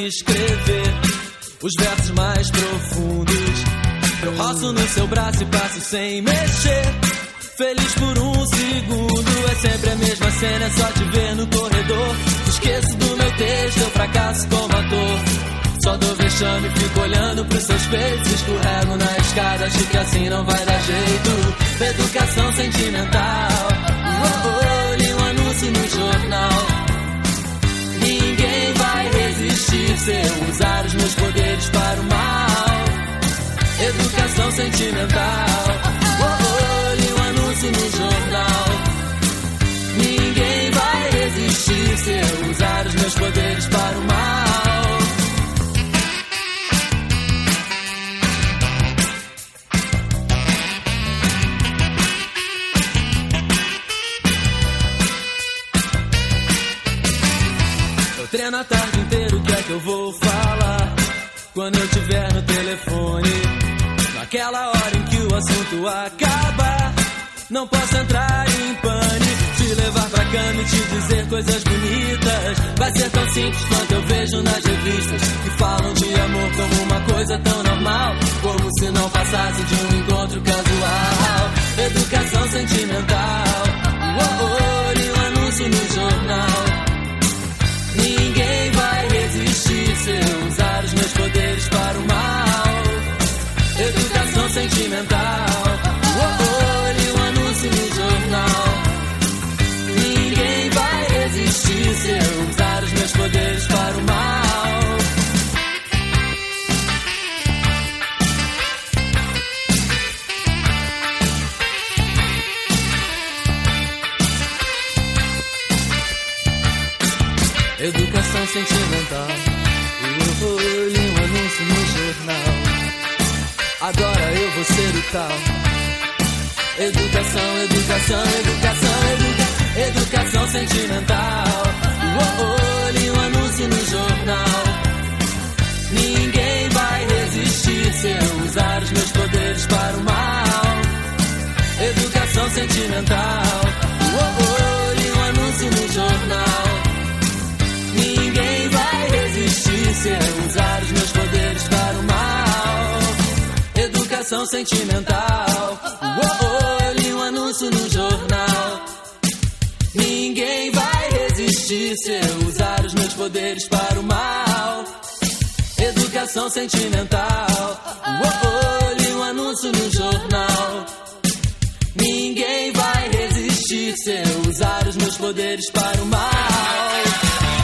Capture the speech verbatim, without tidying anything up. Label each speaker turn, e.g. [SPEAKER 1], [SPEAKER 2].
[SPEAKER 1] escrever os versos mais profundos. Eu roço no seu braço e passo sem mexer, feliz por um segundo. É sempre a mesma cena, é só te ver no corredor. Esqueço do meu texto, eu fracasso como ator. Só dou vexame e fico olhando pros seus peitos. Escorrego na escada, acho que assim não vai dar jeito. Educação sentimental, oh, oh, li um anúncio no jornal. Ninguém vai resistir se eu usar os meus poderes para o mal. Educação sentimental, oh, oh, li um anúncio no jornal. Ninguém vai resistir se eu usar os meus poderes para o mal. Eu treino a tarde inteira, o que é que eu vou falar quando eu tiver no telefone? Naquela hora em que o assunto acabar, não posso entrar em pânico. Te levar pra cama e te dizer coisas bonitas vai ser tão simples quanto eu vejo nas revistas, que falam de amor como uma coisa tão normal, como se não passasse de um encontro casual. Educação sentimental, oh, oh, li um anúncio no jornal. Ninguém vai resistir se eu usar os meus poderes para o mal. Educação sentimental, oh, oh, li um anúncio no jornal. Ninguém vai resistir se eu usar os meus poderes para o mal. Educação sentimental, oh, oh, li um anúncio no jornal. Agora eu vou ser o tal. Educação, educação, educação, educa, educação sentimental. Oh, oh, li um anúncio no jornal. Ninguém vai resistir se eu usar os meus poderes para o mal. Educação sentimental. Oh, oh, li um anúncio no jornal. Ninguém vai resistir se eu usar os meus poderes para o mal. Educação sentimental, oh, oh, li um anúncio no jornal. Ninguém vai resistir se eu usar os meus poderes para o mal. Educação sentimental, oh, oh, li um anúncio no jornal. Ninguém vai resistir se eu usar os meus poderes para o mal.